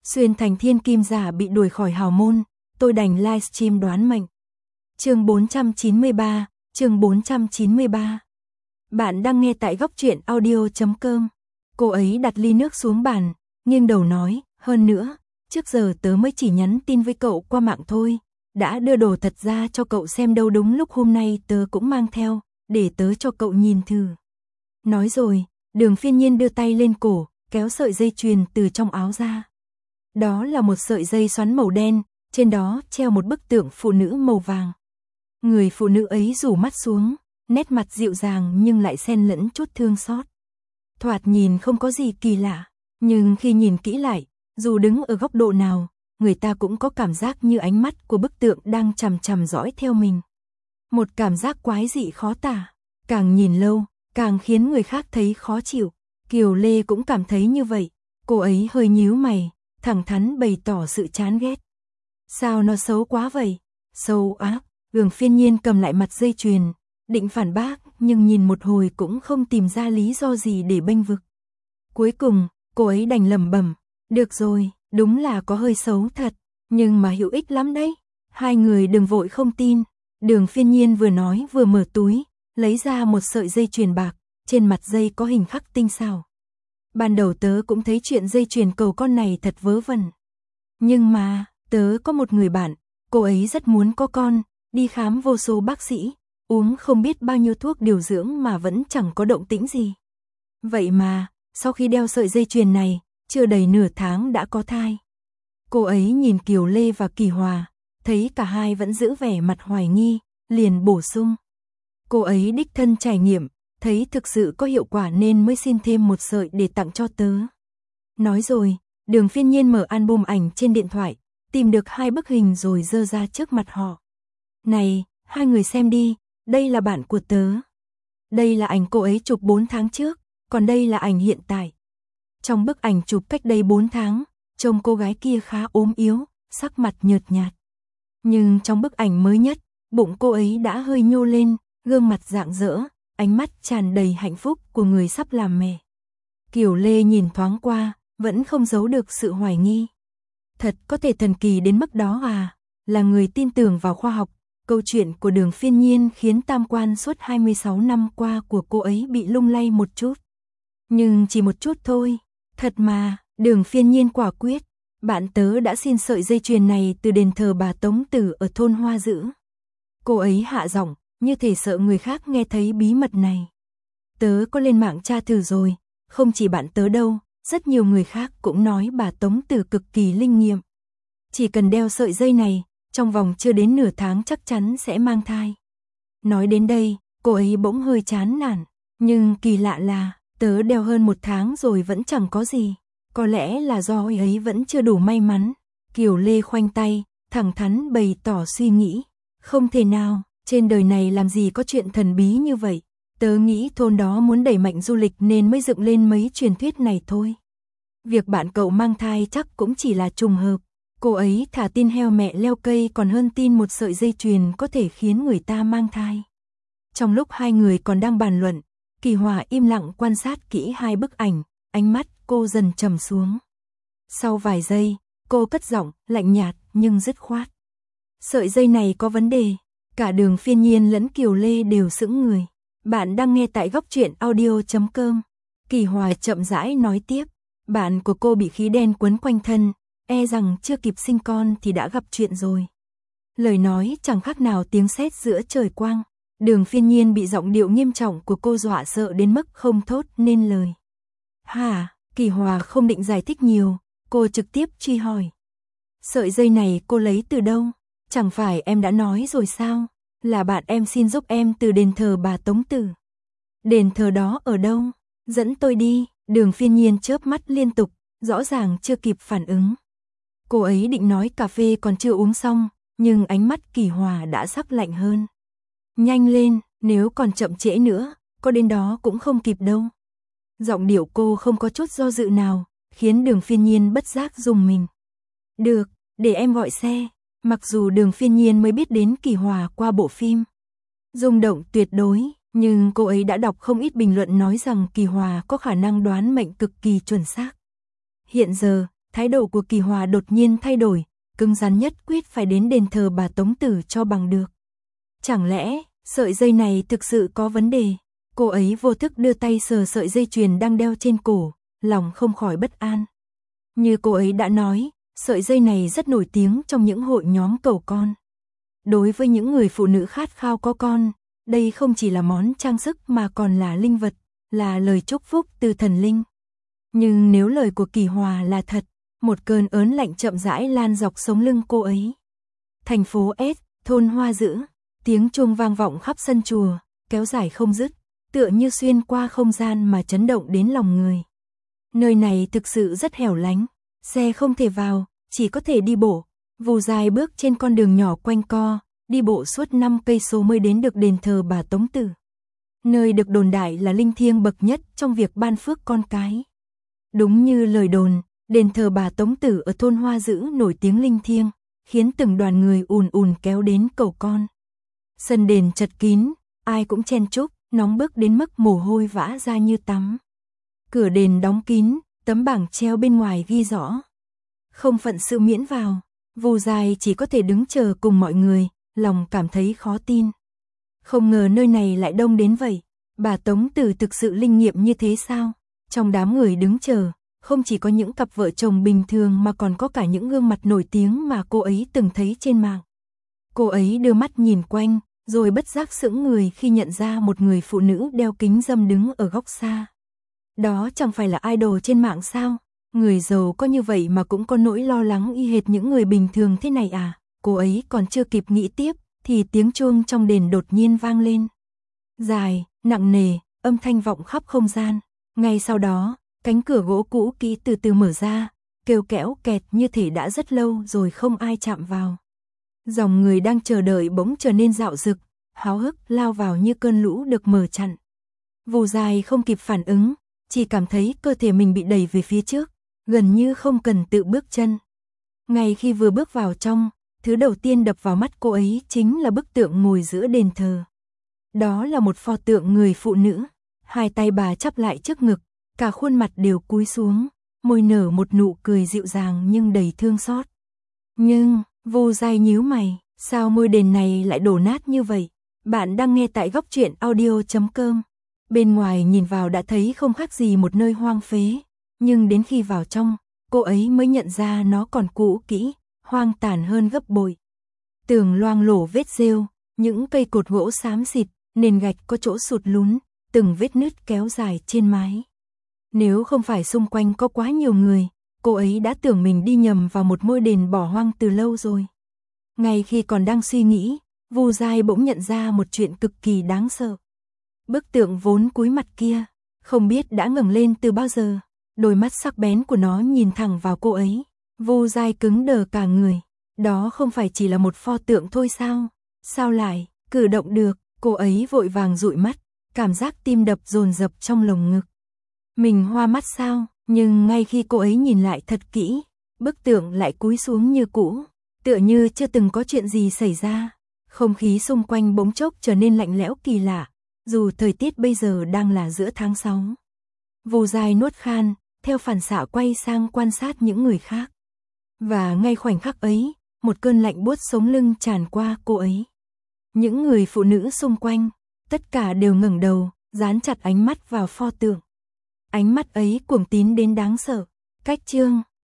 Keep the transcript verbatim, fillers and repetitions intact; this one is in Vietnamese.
Xuyên thành thiên kim giả bị đuổi khỏi hào môn, tôi đành livestream đoán mệnh. Chương bốn trăm chín mươi ba, chương bốn trăm chín mươi ba. Bạn đang nghe tại góc truyện audio chấm com. Cô ấy đặt ly nước xuống bàn, nghiêng đầu nói, hơn nữa, trước giờ tớ mới chỉ nhắn tin với cậu qua mạng thôi, đã đưa đồ thật ra cho cậu xem đâu, đúng lúc hôm nay tớ cũng mang theo, để tớ cho cậu nhìn thử. Nói rồi, Đường Phiên Nhiên đưa tay lên cổ, kéo sợi dây chuyền từ trong áo ra. Đó là một sợi dây xoắn màu đen, trên đó treo một bức tượng phụ nữ màu vàng. Người phụ nữ ấy rủ mắt xuống, nét mặt dịu dàng nhưng lại xen lẫn chút thương xót. Thoạt nhìn không có gì kỳ lạ, nhưng khi nhìn kỹ lại, dù đứng ở góc độ nào, người ta cũng có cảm giác như ánh mắt của bức tượng đang chằm chằm dõi theo mình. Một cảm giác quái dị khó tả, càng nhìn lâu, càng khiến người khác thấy khó chịu. Kiều Lê cũng cảm thấy như vậy, cô ấy hơi nhíu mày, thẳng thắn bày tỏ sự chán ghét. Sao nó xấu quá vậy? Xấu ác. Đường Phiên Nhiên cầm lại mặt dây chuyền, định phản bác, nhưng nhìn một hồi cũng không tìm ra lý do gì để bênh vực. Cuối cùng, cô ấy đành lẩm bẩm, được rồi, đúng là có hơi xấu thật, nhưng mà hữu ích lắm đấy. Hai người đừng vội không tin. Đường Phiên Nhiên vừa nói vừa mở túi, lấy ra một sợi dây chuyền bạc, trên mặt dây có hình khắc tinh xảo. Ban đầu tớ cũng thấy chuyện dây chuyền cầu con này thật vớ vẩn. Nhưng mà, tớ có một người bạn, cô ấy rất muốn có con, đi khám vô số bác sĩ, uống không biết bao nhiêu thuốc điều dưỡng mà vẫn chẳng có động tĩnh gì. Vậy mà, sau khi đeo sợi dây chuyền này, chưa đầy nửa tháng đã có thai. Cô ấy nhìn Kiều Lê và Kỳ Hòa, thấy cả hai vẫn giữ vẻ mặt hoài nghi, liền bổ sung. Cô ấy đích thân trải nghiệm, thấy thực sự có hiệu quả nên mới xin thêm một sợi để tặng cho tớ. Nói rồi, Đường Phiên Nhiên mở album ảnh trên điện thoại, tìm được hai bức hình rồi giơ ra trước mặt họ. Này, hai người xem đi, đây là bạn của tớ. Đây là ảnh cô ấy chụp bốn tháng trước, còn đây là ảnh hiện tại. Trong bức ảnh chụp cách đây bốn tháng, trông cô gái kia khá ốm yếu, sắc mặt nhợt nhạt. Nhưng trong bức ảnh mới nhất, bụng cô ấy đã hơi nhô lên, gương mặt rạng rỡ, ánh mắt tràn đầy hạnh phúc của người sắp làm mẹ. Kiều Lê nhìn thoáng qua, vẫn không giấu được sự hoài nghi. Thật có thể thần kỳ đến mức đó à? Là người tin tưởng vào khoa học, câu chuyện của Đường Phiên Nhiên khiến tam quan suốt hai mươi sáu năm qua của cô ấy bị lung lay một chút. Nhưng chỉ một chút thôi. Thật mà, Đường Phiên Nhiên quả quyết. Bạn tớ đã xin sợi dây chuyền này từ đền thờ bà Tống Tử ở thôn Hoa Dữ. Cô ấy hạ giọng, như thể sợ người khác nghe thấy bí mật này. Tớ có lên mạng tra thử rồi, không chỉ bạn tớ đâu, rất nhiều người khác cũng nói bà Tống Tử cực kỳ linh nghiệm. Chỉ cần đeo sợi dây này, trong vòng chưa đến nửa tháng chắc chắn sẽ mang thai. Nói đến đây, cô ấy bỗng hơi chán nản, nhưng kỳ lạ là, tớ đeo hơn một tháng rồi vẫn chẳng có gì. Có lẽ là do ấy ấy vẫn chưa đủ may mắn. Kiều Lê khoanh tay, thẳng thắn bày tỏ suy nghĩ. Không thể nào, trên đời này làm gì có chuyện thần bí như vậy. Tớ nghĩ thôn đó muốn đẩy mạnh du lịch nên mới dựng lên mấy truyền thuyết này thôi. Việc bạn cậu mang thai chắc cũng chỉ là trùng hợp. Cô ấy thả tin heo mẹ leo cây còn hơn tin một sợi dây chuyền có thể khiến người ta mang thai. Trong lúc hai người còn đang bàn luận, Kỳ Hòa im lặng quan sát kỹ hai bức ảnh, ánh mắt cô dần trầm xuống. Sau vài giây, cô cất giọng, lạnh nhạt nhưng dứt khoát. Sợi dây này có vấn đề. Cả Đường Phiên Nhiên lẫn Kiều Lê đều sững người. Bạn đang nghe tại góc truyện audio chấm com. Kỳ Hòa chậm rãi nói tiếp. Bạn của cô bị khí đen quấn quanh thân, e rằng chưa kịp sinh con thì đã gặp chuyện rồi. Lời nói chẳng khác nào tiếng sét giữa trời quang. Đường Phiên Nhiên bị giọng điệu nghiêm trọng của cô dọa sợ đến mức không thốt nên lời. Hả? Kỳ Hòa không định giải thích nhiều, cô trực tiếp truy hỏi. Sợi dây này cô lấy từ đâu? Chẳng phải em đã nói rồi sao? Là bạn em xin giúp em từ đền thờ bà Tống Tử. Đền thờ đó ở đâu? Dẫn tôi đi. Đường Phiên Nhiên chớp mắt liên tục, rõ ràng chưa kịp phản ứng. Cô ấy định nói cà phê còn chưa uống xong, nhưng ánh mắt Kỳ Hòa đã sắc lạnh hơn. Nhanh lên, nếu còn chậm trễ nữa, có đến đó cũng không kịp đâu. Giọng điệu cô không có chút do dự nào, khiến Đường Phiên Nhiên bất giác rùng mình. Được, để em gọi xe. Mặc dù Đường Phiên Nhiên mới biết đến Kỳ Hòa qua bộ phim rung động tuyệt đối, nhưng cô ấy đã đọc không ít bình luận nói rằng Kỳ Hòa có khả năng đoán mệnh cực kỳ chuẩn xác. Hiện giờ, Thái độ của Kỳ Hòa đột nhiên thay đổi, cứng rắn nhất quyết phải đến đền thờ bà Tống Tử cho bằng được. Chẳng lẽ, sợi dây này thực sự có vấn đề? Cô ấy vô thức đưa tay sờ sợi dây chuyền đang đeo trên cổ, lòng không khỏi bất an. Như cô ấy đã nói, sợi dây này rất nổi tiếng trong những hội nhóm cầu con. Đối với những người phụ nữ khát khao có con, đây không chỉ là món trang sức mà còn là linh vật, là lời chúc phúc từ thần linh. Nhưng nếu lời của Kỳ Hòa là thật, một cơn ớn lạnh chậm rãi lan dọc sống lưng cô ấy. Thành phố S, thôn Hoa Dữ, tiếng chuông vang vọng khắp sân chùa, kéo dài không dứt, tựa như xuyên qua không gian mà chấn động đến lòng người. Nơi này thực sự rất hẻo lánh, xe không thể vào, chỉ có thể đi bộ, vù dài bước trên con đường nhỏ quanh co, đi bộ suốt năm cây số mới đến được đền thờ bà Tống Tử. Nơi được đồn đại là linh thiêng bậc nhất trong việc ban phước con cái. Đúng như lời đồn, đền thờ bà Tống Tử ở thôn Hoa Dữ nổi tiếng linh thiêng, khiến từng đoàn người ùn ùn kéo đến cầu con. Sân đền chật kín, ai cũng chen chúc, nóng bức đến mức mồ hôi vã ra như tắm. Cửa đền đóng kín, tấm bảng treo bên ngoài ghi rõ: không phận sự miễn vào. Vù dài chỉ có thể đứng chờ cùng mọi người, lòng cảm thấy khó tin. Không ngờ nơi này lại đông đến vậy, bà Tống Tử thực sự linh nghiệm như thế sao? Trong đám người đứng chờ, không chỉ có những cặp vợ chồng bình thường mà còn có cả những gương mặt nổi tiếng mà cô ấy từng thấy trên mạng. Cô ấy đưa mắt nhìn quanh, rồi bất giác sững người khi nhận ra một người phụ nữ đeo kính râm đứng ở góc xa. Đó chẳng phải là idol trên mạng sao? Người giàu có như vậy mà cũng có nỗi lo lắng y hệt những người bình thường thế này à? Cô ấy còn chưa kịp nghĩ tiếp, thì tiếng chuông trong đền đột nhiên vang lên. Dài, nặng nề, âm thanh vọng khắp không gian. Ngay sau đó, cánh cửa gỗ cũ kỹ từ từ mở ra, kêu kẽo kẹt như thể đã rất lâu rồi không ai chạm vào. Dòng người đang chờ đợi bỗng trở nên dạo dực, háo hức lao vào như cơn lũ được mở chặn. Vù dài không kịp phản ứng, chỉ cảm thấy cơ thể mình bị đẩy về phía trước, gần như không cần tự bước chân. Ngay khi vừa bước vào trong, thứ đầu tiên đập vào mắt cô ấy chính là bức tượng ngồi giữa đền thờ. Đó là một pho tượng người phụ nữ, hai tay bà chắp lại trước ngực, cả khuôn mặt đều cúi xuống, môi nở một nụ cười dịu dàng nhưng đầy thương xót. Nhưng, Vù dài nhíu mày, sao ngôi đền này lại đổ nát như vậy? Bạn đang nghe tại góc truyện audio chấm com. Bên ngoài nhìn vào đã thấy không khác gì một nơi hoang phế, nhưng đến khi vào trong, cô ấy mới nhận ra nó còn cũ kỹ, hoang tàn hơn gấp bội. Tường loang lổ vết rêu, những cây cột gỗ xám xịt, nền gạch có chỗ sụt lún, từng vết nứt kéo dài trên mái. Nếu không phải xung quanh có quá nhiều người, cô ấy đã tưởng mình đi nhầm vào một ngôi đền bỏ hoang từ lâu rồi. Ngay khi còn đang suy nghĩ, Vù dài bỗng nhận ra một chuyện cực kỳ đáng sợ. Bức tượng vốn cúi mặt kia, không biết đã ngẩng lên từ bao giờ, đôi mắt sắc bén của nó nhìn thẳng vào cô ấy. Vù dài cứng đờ cả người, đó không phải chỉ là một pho tượng thôi sao? Sao lại cử động được? Cô ấy vội vàng dụi mắt, cảm giác tim đập dồn dập trong lồng ngực. Mình hoa mắt sao? Nhưng ngay khi cô ấy nhìn lại thật kỹ, bức tượng lại cúi xuống như cũ, tựa như chưa từng có chuyện gì xảy ra. Không khí xung quanh bỗng chốc trở nên lạnh lẽo kỳ lạ, dù thời tiết bây giờ đang là giữa tháng sáu. Vù dài nuốt khan, theo phản xạ quay sang quan sát những người khác. Và ngay khoảnh khắc ấy, một cơn lạnh buốt sống lưng tràn qua cô ấy. Những người phụ nữ xung quanh, tất cả đều ngẩng đầu, dán chặt ánh mắt vào pho tượng. Ánh mắt ấy cuồng tín đến đáng sợ. Cách chương